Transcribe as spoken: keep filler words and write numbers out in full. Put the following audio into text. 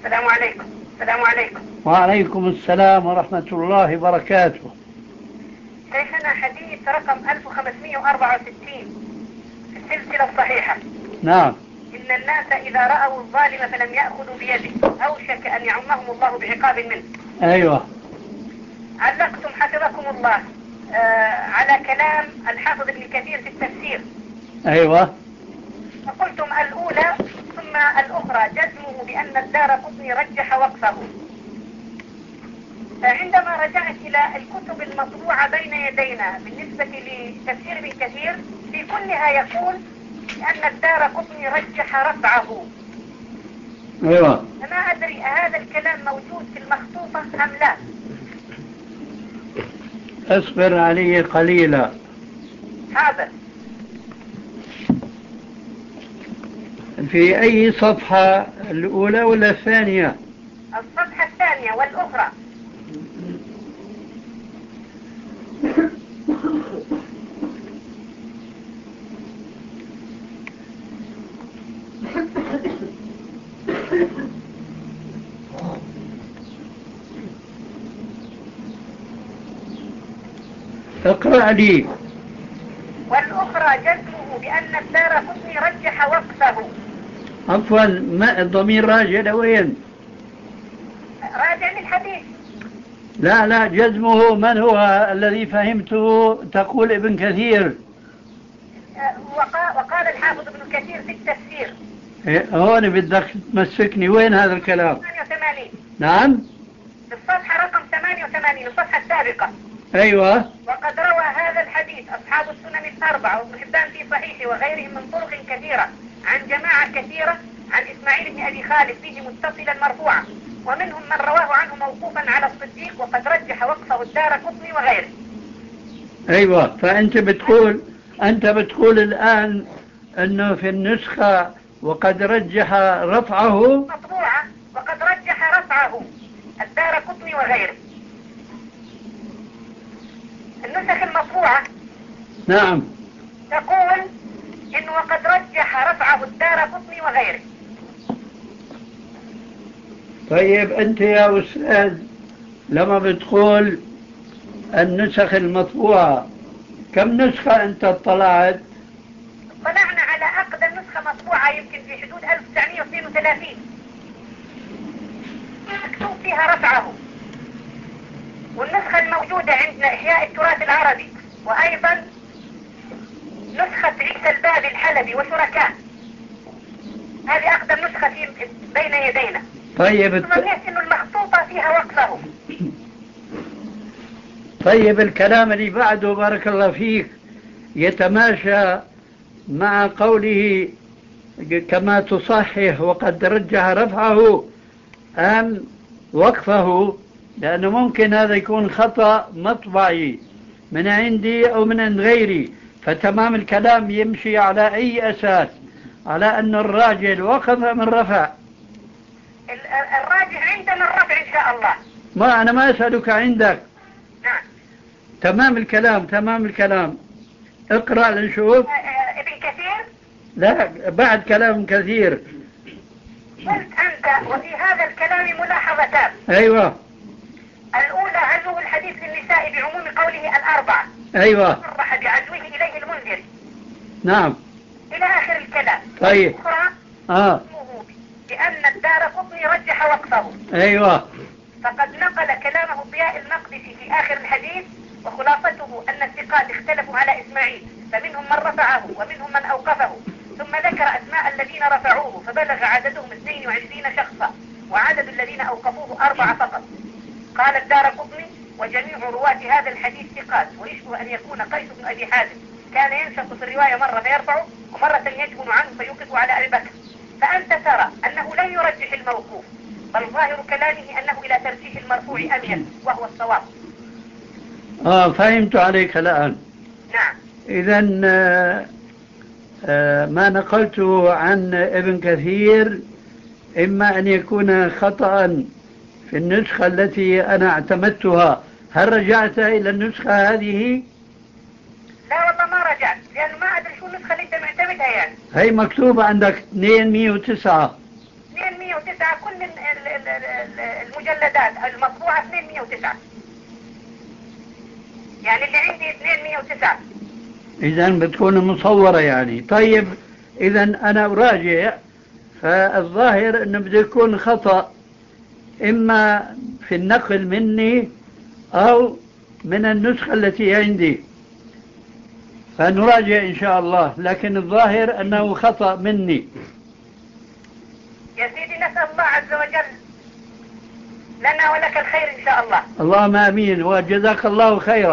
السلام عليكم. السلام عليكم. وعليكم السلام ورحمة الله وبركاته. شيخنا حديث رقم ألف وخمسمائة وأربعة وستين في السلسلة الصحيحة. نعم. إن الناس إذا رأوا الظالم فلم يأخذوا بيده أوشك أن يعمهم الله بعقاب منه. أيوة. علقتم حفظكم الله آه على كلام الحافظ ابن كثير في التفسير. أيوة. فقلتم الأولى ثم الأخرى جزمه بأن الدارقطني رجح وقفه. فعندما رجعت إلى الكتب المطبوعة بين يدينا بالنسبة لتفسير ابن كثير في كلها يقول أن الدارقطني رجح رفعه. أيوة. فما أدري هذا الكلام موجود في المخطوطة أم لا. اصبر علي قليلا. هذا في أي صفحة، الأولى ولا الثانية؟ الصفحة الثانية والأخرى. اقرأ لي. والأخرى جزمه بأن الدارقطني رجح وقفه. عفوا، ما الضمير راجع لوين؟ راجع للحديث. لا لا، جزمه من هو الذي فهمته تقول ابن كثير؟ وقال الحافظ ابن كثير في التفسير. هون بدك تمسكني، وين هذا الكلام؟ ثمانية وثمانين. نعم، في الصفحة رقم ثمانية وثمانين، الصفحة السابقة. أيوة. وقد روى هذا الحديث أصحاب السنن الأربعة وابن حبان في صحيحه وغيرهم من طرق كثيرة عن جماعة كثيرة عن إسماعيل بن أبي خالد فيه متصلا مرفوعا، ومنهم من رواه عنه موقوفا على الصديق وقد رجح وقفه الدارقطني وغيره. أيوة، فأنت بتقول أنت بتقول الآن أنه في النسخة وقد رجح رفعه مطبوعة وقد رجح رفعه الدارقطني وغيره. النسخ المطبوعة نعم تقول إنه وقد رجح رفعه الدارقطني وغيره. طيب أنت يا أستاذ لما بتقول النسخ المطبوعة، كم نسخة أنت اطلعت؟ اطلعنا على أقدم نسخة مطبوعة يمكن في حدود ألف وتسعمائة واثنين وثلاثين مكتوب فيها رفعه. والنسخة الموجودة عندنا إحياء التراث العربي، وأيضا نسخة عيسى البابي الحلبي وشركاء، هذه أقدم نسخة في بين يدينا. طيب ثم نحس إنه المخطوطة فيها وقفه. طيب الكلام اللي بعده بارك الله فيك يتماشى مع قوله كما تصحح وقد رجح رفعه أم وقفه؟ لأنه ممكن هذا يكون خطأ مطبعي من عندي أو من عند غيري، فتمام الكلام يمشي على أي أساس؟ على أن الراجل وقف من رفع؟ الراجح عندنا الرفع إن شاء الله. ما أنا ما أسألك عندك. نعم. تمام الكلام تمام الكلام. اقرأ لنشوف. ابن كثير؟ لا، بعد كلام كثير. قلت أنت وفي هذا الكلام ملاحظتان. أيوة. الأولى عزو الحديث للنساء بعموم قوله الأربعة. أيوة. صرح بعزوه إليه المنذر. نعم. إلى آخر الكلام. طيب. الأخرى آه. بأن الدارقطني رجح وقفه. أيوة. فقد نقل كلامه ضياء المقدسي في آخر الحديث، وخلاصته أن الثقات اختلفوا على إسماعيل، فمنهم من رفعه ومنهم من أوقفه، ثم ذكر أسماء الذين رفعوه فبلغ عددهم اثنين وعشرين شخصا، وعدد الذين أوقفوه أربعة فقط. قال الدارقطني: وجميع رواة هذا الحديث ثقات، ويشبه أن يكون قيس بن أبي حازم كان ينشط في الرواية مرة فيرفعه ومرة يجبن عنه فيوقف على أبي بكر. فأنت ترى أنه لن يرجح الموقوف، بل ظاهر كلامه أنه إلى ترجيح المرفوع أميل وهو الصواب. آه فهمت عليك الآن. نعم. إذن آه آه ما نقلته عن ابن كثير إما أن يكون خطأ في النسخة التي أنا اعتمدتها. هل رجعت إلى النسخة هذه؟ لا والله ما رجعت، لأنه ما أدري شو النسخة اللي أنت معتمدها يعني. هي مكتوبة عندك اثنمئة وتسعة. اثنمئة وتسعة وتسعة كل ال- ال- ال- ال- المجلدات المطبوعة اثنين وتسعة، يعني اللي عندي اثنين وتسعة. إذا بتكون مصورة يعني. طيب إذا أنا أراجع، فالظاهر أنه بده يكون خطأ إما في النقل مني أو من النسخة التي عندي، فنراجع إن شاء الله، لكن الظاهر أنه خطأ مني. يا سيدي نسأل الله عز وجل لنا ولك الخير إن شاء الله. اللهم آمين، وجزاك الله خيرا.